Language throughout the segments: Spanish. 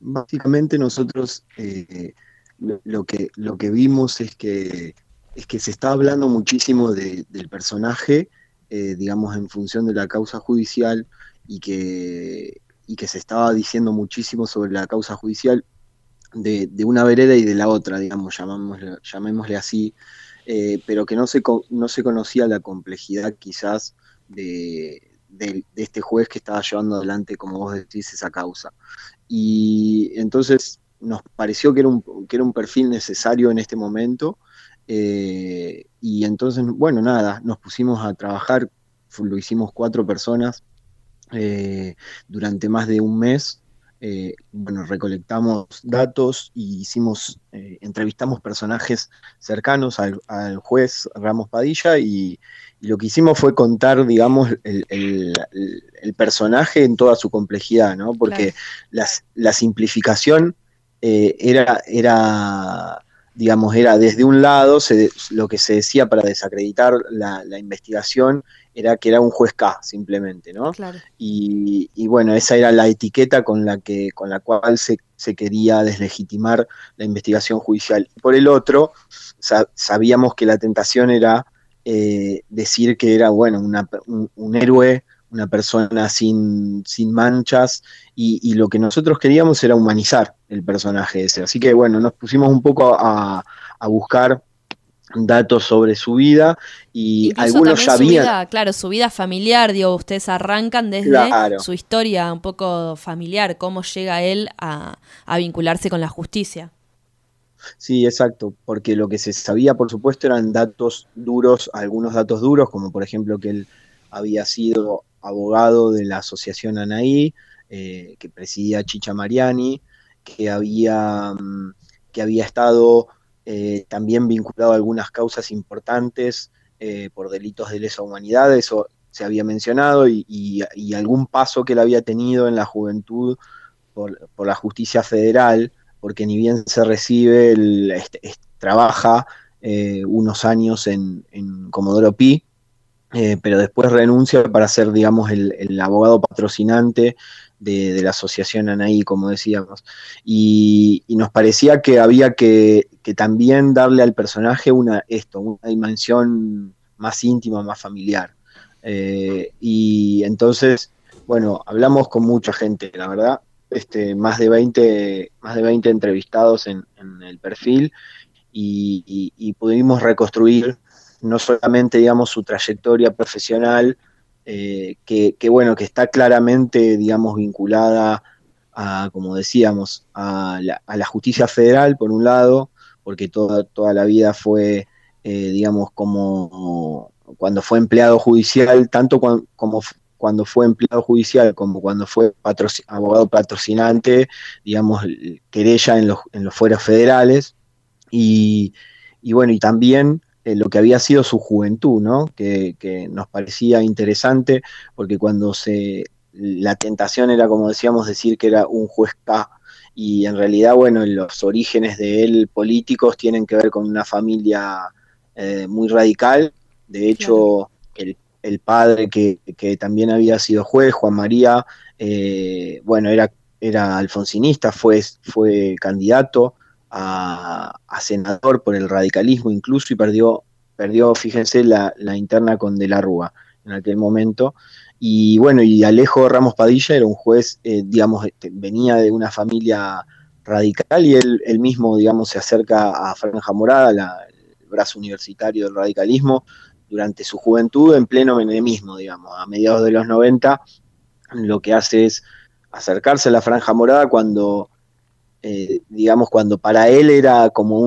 básicamente nosotros lo que vimos es que se está hablando muchísimo del personaje, digamos, en función de la causa judicial y que se estaba diciendo muchísimo sobre la causa judicial de una vereda y de la otra, digamos, llamémosle así, pero que no se conocía la complejidad quizás de este juez que estaba llevando adelante, como vos decís, esa causa. Y entonces nos pareció que era un perfil necesario en este momento. Y entonces, bueno, nada, nos pusimos a trabajar, lo hicimos 4 personas eh, durante más de un mes. Bueno, recolectamos datos y entrevistamos personajes cercanos al juez Ramos Padilla y lo que hicimos fue contar, digamos, el personaje en toda su complejidad, ¿no? Claro. Porque la simplificación era, digamos, era desde un lado, lo que se decía para desacreditar la investigación era que era un juez K, simplemente, ¿no? Claro. Y bueno, esa era la etiqueta con la cual se quería deslegitimar la investigación judicial. Por el otro, sabíamos que la tentación era decir que era, bueno, un héroe, una persona sin manchas, y lo que nosotros queríamos era humanizar el personaje ese. Así que bueno, nos pusimos un poco a buscar datos sobre su vida y Incluso algunos también ya su habían, vida, claro, su vida familiar, digo, ustedes arrancan desde claro. su historia un poco familiar, cómo llega él a vincularse con la justicia. Sí, exacto, porque lo que se sabía, por supuesto, eran datos duros, algunos datos duros, como por ejemplo que él había sido abogado de la Asociación Anaí, que presidía Chicha Mariani, que que había estado también vinculado a algunas causas importantes por delitos de lesa humanidad, eso se había mencionado, y algún paso que él había tenido en la juventud por la justicia federal, porque ni bien se recibe, trabaja unos años en Comodoro Pi, pero después renuncia para ser, digamos, el abogado patrocinante de la asociación Anaí, como decíamos. Y nos parecía que había que también darle al personaje una dimensión más íntima, más familiar. Y entonces, bueno, hablamos con mucha gente, la verdad, más de 20 entrevistados en el perfil y pudimos reconstruir no solamente, digamos, su trayectoria profesional, bueno, que está claramente, digamos, vinculada a, como decíamos, a la justicia federal, por un lado, porque toda la vida fue, digamos, como cuando fue empleado judicial, como cuando fue empleado judicial como cuando fue abogado patrocinante, digamos, querella en los fueros federales, y, y bueno, y también lo que había sido su juventud, ¿no? Que nos parecía interesante, porque la tentación era, como decíamos, decir que era un juez K, y en realidad, bueno, los orígenes de él políticos tienen que ver con una familia muy radical. De Claro. hecho, el padre que también había sido juez, Juan María, bueno, era alfonsinista, fue candidato a senador por el radicalismo incluso, y perdió, fíjense, la interna con De la Rúa en aquel momento. Y bueno, y Alejo Ramos Padilla era un juez, digamos, venía de una familia radical, y él mismo, digamos, se acerca a Franja Morada, el brazo universitario del radicalismo, durante su juventud en pleno menemismo, digamos, a mediados de los 90. Lo que hace es acercarse a la Franja Morada digamos, cuando para él era como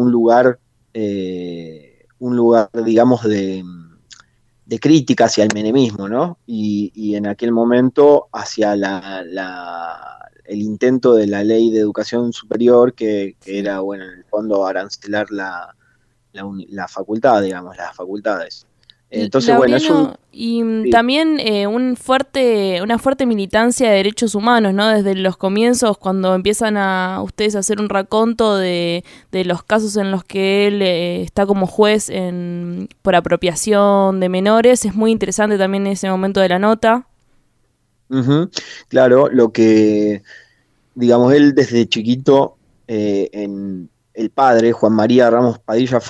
un lugar, digamos, de crítica hacia el menemismo, ¿no? Y en aquel momento hacia el intento de la ley de educación superior, que Sí. era, bueno, en el fondo arancelar la facultad, digamos, las facultades. Entonces, bueno, es un... Laureano, y Sí. también una fuerte militancia de derechos humanos, ¿no? Desde los comienzos, cuando empiezan a ustedes a hacer un raconto de los casos en los que él está como juez por apropiación de menores, es muy interesante también ese momento de la nota. Ujú. Claro, digamos, él desde chiquito, el padre, Juan María Ramos Padilla,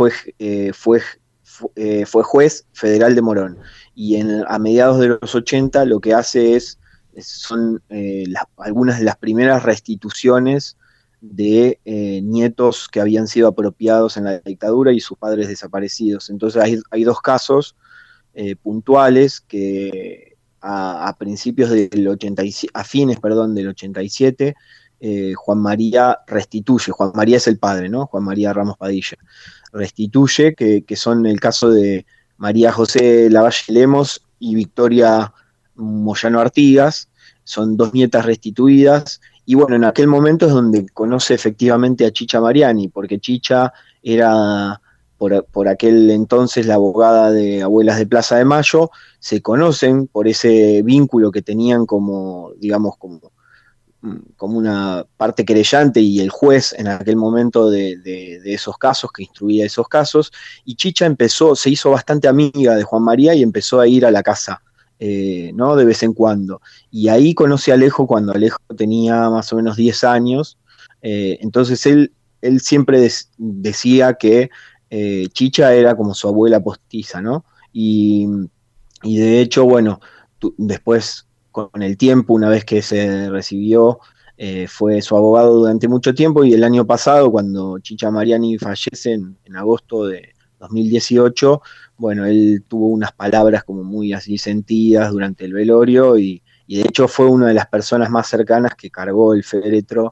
fue juez federal de Morón. Y a mediados de los 80 lo que hace son algunas de las primeras restituciones de nietos que habían sido apropiados en la dictadura y sus padres desaparecidos. Entonces hay dos casos puntuales que a principios del 87, a fines, perdón, del 87, Juan María restituye. Juan María es el padre, ¿no? Juan María Ramos Padilla restituye, que son el caso de María José Lavalle Lemos y Victoria Moyano Artigas. Son dos nietas restituidas. Y bueno, en aquel momento es donde conoce efectivamente a Chicha Mariani, porque Chicha era por aquel entonces la abogada de Abuelas de Plaza de Mayo. Se conocen por ese vínculo que tenían como, digamos, como una parte querellante y el juez en aquel momento de esos casos, que instruía esos casos, y Chicha se hizo bastante amiga de Juan María y empezó a ir a la casa, ¿no? De vez en cuando. Y ahí conoce a Alejo cuando Alejo tenía más o menos 10 años. Entonces él siempre decía que Chicha era como su abuela postiza, ¿no? Y de hecho, bueno, después con el tiempo, una vez que se recibió, fue su abogado durante mucho tiempo, y el año pasado, cuando Chicha Mariani fallece en agosto de 2018, bueno, él tuvo unas palabras como muy así sentidas durante el velorio, y de hecho fue una de las personas más cercanas que cargó el féretro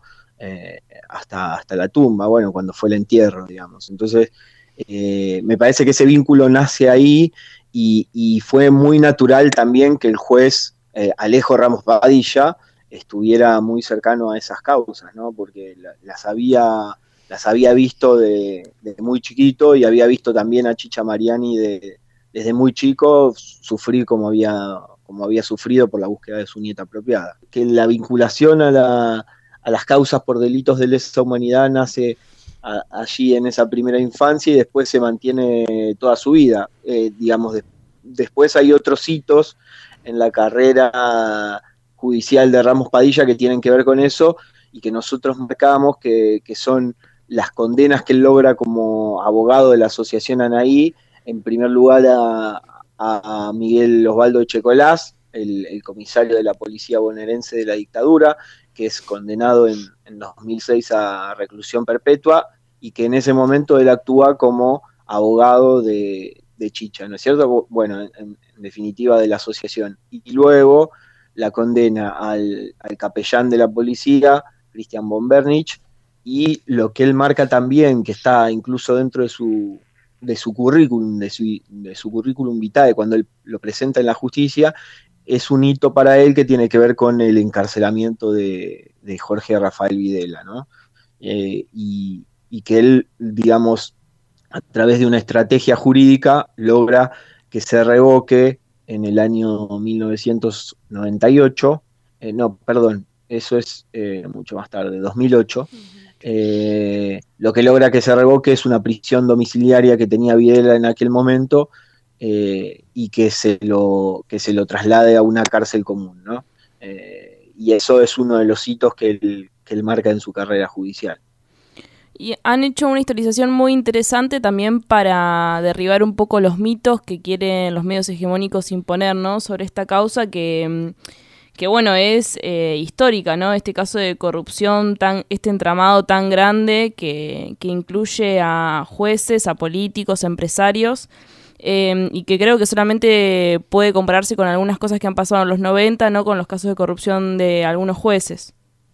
hasta la tumba, bueno, cuando fue el entierro, digamos. Entonces, me parece que ese vínculo nace ahí, y fue muy natural también que el juez Alejo Ramos Padilla estuviera muy cercano a esas causas, ¿no? Porque las había visto de muy chiquito, y había visto también a Chicha Mariani desde muy chico sufrir como había sufrido por la búsqueda de su nieta apropiada. Que la vinculación a las causas por delitos de lesa humanidad nace allí en esa primera infancia y después se mantiene toda su vida. Digamos, después hay otros hitos en la carrera judicial de Ramos Padilla que tienen que ver con eso, y que nosotros marcamos, que son las condenas que él logra como abogado de la Asociación Anaí. En primer lugar a Miguel Osvaldo Echecolás, el comisario de la policía bonaerense de la dictadura, que es condenado en 2006 a reclusión perpetua, y que en ese momento él actúa como abogado de Chicha, ¿no es cierto? Bueno, en definitiva, de la asociación. Y luego la condena al capellán de la policía, Cristian Bombernich, y lo que él marca también, que está incluso dentro de su currículum, de su currículum vitae, cuando él lo presenta en la justicia, es un hito para él que tiene que ver con el encarcelamiento de Jorge Rafael Videla, ¿no? Y que él, digamos, a través de una estrategia jurídica, logra que se revoque en el año 1998, no, perdón, eso es mucho más tarde, 2008, lo que logra que se revoque es una prisión domiciliaria que tenía Videla en aquel momento, y que se lo traslade a una cárcel común, ¿no? Y eso es uno de los hitos que él marca en su carrera judicial. Y han hecho una historización muy interesante también para derribar un poco los mitos que quieren los medios hegemónicos imponer, ¿no? Sobre esta causa que bueno, es histórica, ¿no? Este caso de corrupción, este entramado tan grande que incluye a jueces, a políticos, a empresarios, y que creo que solamente puede compararse con algunas cosas que han pasado en los 90, ¿no? Con los casos de corrupción de algunos jueces.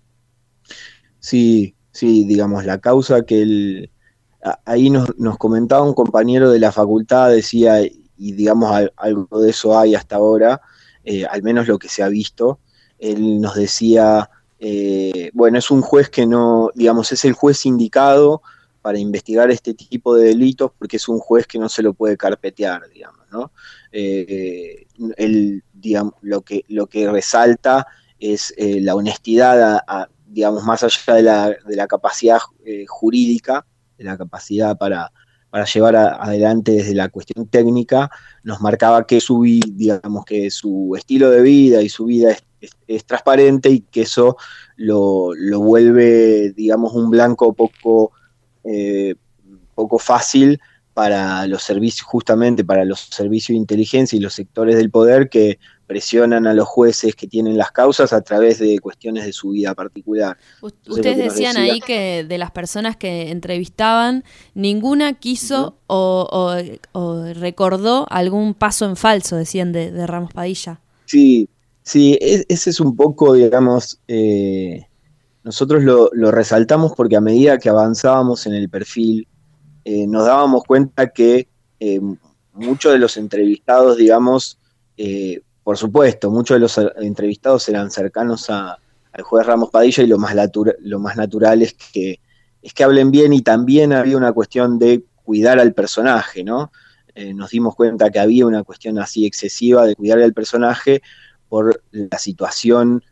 Sí, digamos, la causa que ahí nos comentaba un compañero de la facultad, decía, y digamos, algo de eso hay hasta ahora, al menos lo que se ha visto. Él nos decía, bueno, es un juez que no, digamos, es el juez indicado para investigar este tipo de delitos, porque es un juez que no se lo puede carpetear, digamos, ¿no? Él, digamos, lo que resalta es la honestidad digamos, más allá de la capacidad jurídica, de la capacidad para llevar adelante desde la cuestión técnica, nos marcaba que digamos, que su estilo de vida y su vida es transparente y que eso lo vuelve, digamos, un blanco poco fácil para los servicios, justamente para los servicios de inteligencia y los sectores del poder que presionan a los jueces que tienen las causas a través de cuestiones de su vida particular. Entonces, Ustedes decían ahí que de las personas que entrevistaban, ninguna quiso o recordó algún paso en falso, decían de Ramos Padilla. Sí, sí, ese es un poco, digamos, nosotros lo resaltamos porque a medida que avanzábamos en el perfil, nos dábamos cuenta que muchos de los entrevistados, digamos, por supuesto, muchos de los entrevistados eran cercanos al juez Ramos Padilla y lo más natural es que hablen bien, y también había una cuestión de cuidar al personaje, ¿no? Nos dimos cuenta que había una cuestión así excesiva de cuidar al personaje por la situación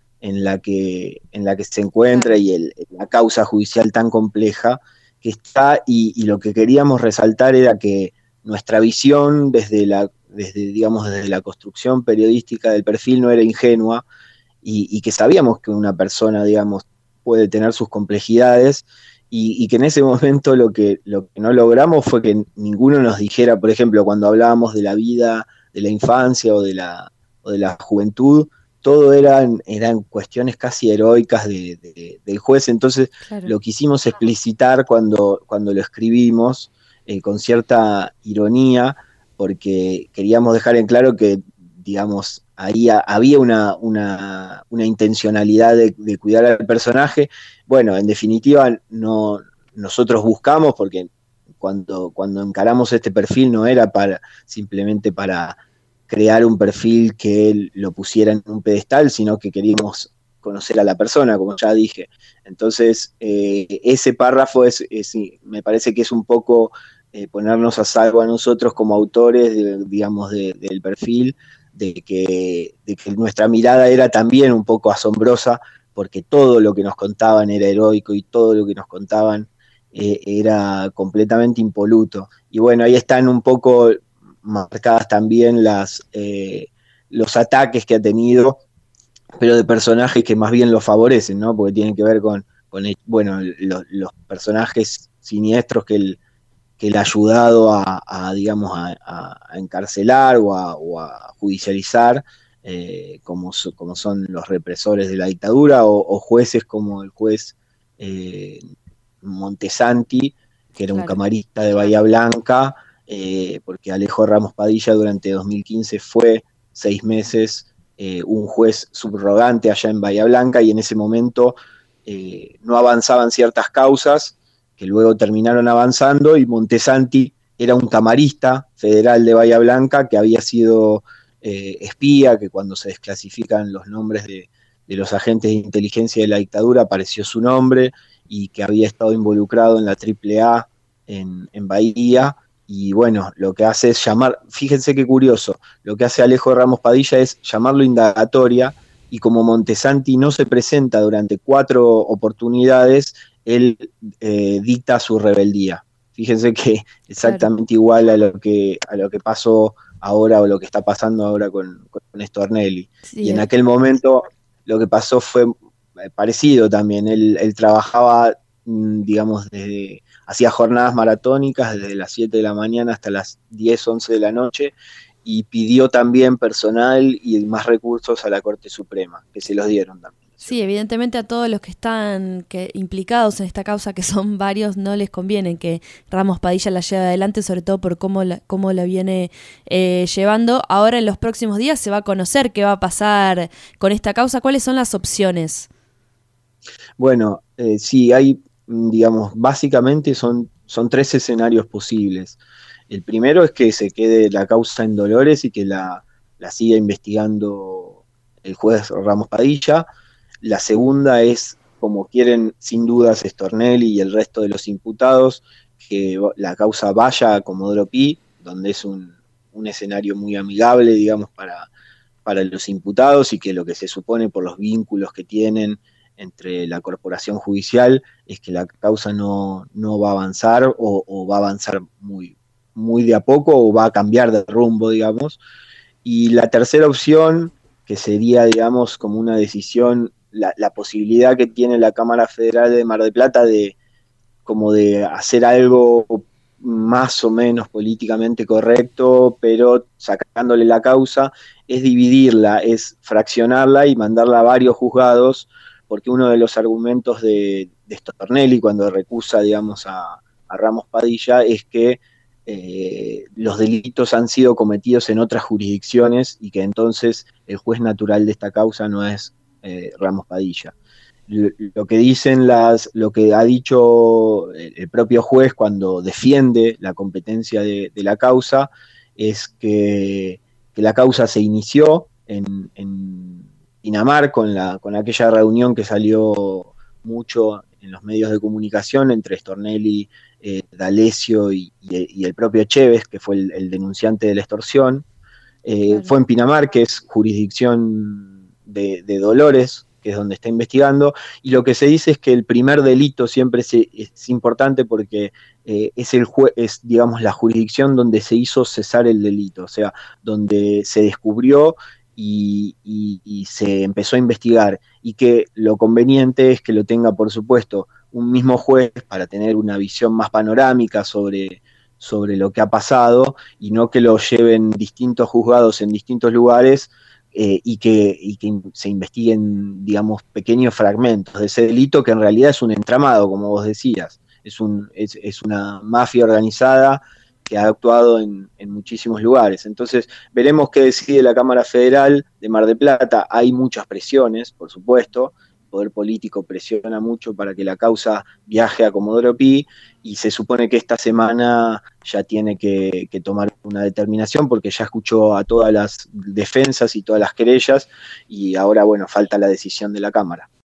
en la que se encuentra y la causa judicial tan compleja que está, y lo que queríamos resaltar era que nuestra visión digamos, desde la construcción periodística del perfil no era ingenua, y que sabíamos que una persona, digamos, puede tener sus complejidades, y que en ese momento lo que no logramos fue que ninguno nos dijera, por ejemplo, cuando hablábamos de la vida, de la infancia o de la juventud, todo eran cuestiones casi heroicas del juez. Entonces Claro. lo quisimos explicitar cuando lo escribimos, con cierta ironía, porque queríamos dejar en claro que, digamos, ahí había una intencionalidad de cuidar al personaje. Bueno, en definitiva, nosotros buscamos, porque cuando encaramos este perfil no era simplemente para crear un perfil que lo pusiera en un pedestal, sino que queríamos conocer a la persona, como ya dije. Entonces, ese párrafo me parece que es un poco ponernos a salvo a nosotros como autores, digamos, del perfil, de que nuestra mirada era también un poco asombrosa, porque todo lo que nos contaban era heroico y todo lo que nos contaban era completamente impoluto. Y bueno, ahí están un poco marcadas también los ataques que ha tenido, pero de personajes que más bien lo favorecen, ¿no? Porque tienen que ver con bueno, los personajes siniestros que él ha ayudado digamos, a encarcelar o a judicializar, como son los represores de la dictadura, o jueces como el juez Montesanti, que era un camarista de Bahía Blanca, porque Alejo Ramos Padilla durante 2015 fue 6 meses un juez subrogante allá en Bahía Blanca, y en ese momento no avanzaban ciertas causas que luego terminaron avanzando, y Montesanti era un camarista federal de Bahía Blanca que había sido espía, que cuando se desclasifican los nombres de los agentes de inteligencia de la dictadura apareció su nombre, y que había estado involucrado en la AAA en Bahía. Y bueno, lo que hace es fíjense qué curioso, lo que hace Alejo Ramos Padilla es llamarlo indagatoria, y como Montesanti no se presenta durante 4 oportunidades, él dicta su rebeldía. Fíjense que exactamente igual a lo que pasó ahora, o lo que está pasando ahora con Stornelli. Sí, y en aquel momento lo que pasó fue parecido también. Él trabajaba, digamos, hacía jornadas maratónicas desde las 7 de la mañana hasta las 10, 11 de la noche, y pidió también personal y más recursos a la Corte Suprema, que se los dieron también. Sí, evidentemente a todos los que están implicados en esta causa, que son varios, no les conviene que Ramos Padilla la lleve adelante, sobre todo por cómo la viene llevando. Ahora, en los próximos días se va a conocer qué va a pasar con esta causa. ¿Cuáles son las opciones? Bueno, sí, hay, digamos, básicamente son 3 escenarios posibles. El primero es que se quede la causa en Dolores y que la siga investigando el juez Ramos Padilla. La segunda es, como quieren sin dudas Stornelli y el resto de los imputados, que la causa vaya a Comodoro Pi, donde es un escenario muy amigable, digamos, para los imputados, y que lo que se supone por los vínculos que tienen entre la corporación judicial es que la causa no va a avanzar o va a avanzar muy de a poco o va a cambiar de rumbo, digamos. Y la tercera opción, que sería, digamos, como una decisión, la posibilidad que tiene la Cámara Federal de Mar del Plata como de hacer algo más o menos políticamente correcto, pero sacándole la causa, es dividirla, es fraccionarla y mandarla a varios juzgados, porque uno de los argumentos de Stornelli cuando recusa, digamos, a Ramos Padilla es que los delitos han sido cometidos en otras jurisdicciones y que entonces el juez natural de esta causa no es Ramos Padilla. Lo que dicen lo que ha dicho el propio juez cuando defiende la competencia de la causa es que la causa se inició en Pinamar con aquella reunión que salió mucho en los medios de comunicación entre Stornelli, D'Alessio y el propio Chévez, que fue el denunciante de la extorsión. Claro. Fue en Pinamar, que es jurisdicción de Dolores, que es donde está investigando, y lo que se dice es que el primer delito siempre es importante porque es, digamos, la jurisdicción donde se hizo cesar el delito, o sea, donde se descubrió y se empezó a investigar, y que lo conveniente es que lo tenga, por supuesto, un mismo juez para tener una visión más panorámica sobre lo que ha pasado, y no que lo lleven distintos juzgados en distintos lugares, y que se investiguen, digamos, pequeños fragmentos de ese delito que en realidad es un entramado, como vos decías, es una mafia organizada que ha actuado en muchísimos lugares. Entonces, veremos qué decide la Cámara Federal de Mar del Plata. Hay muchas presiones, por supuesto, el poder político presiona mucho para que la causa viaje a Comodoro Pi, y se supone que esta semana ya tiene que tomar una determinación porque ya escuchó a todas las defensas y todas las querellas, y ahora, bueno, falta la decisión de la Cámara.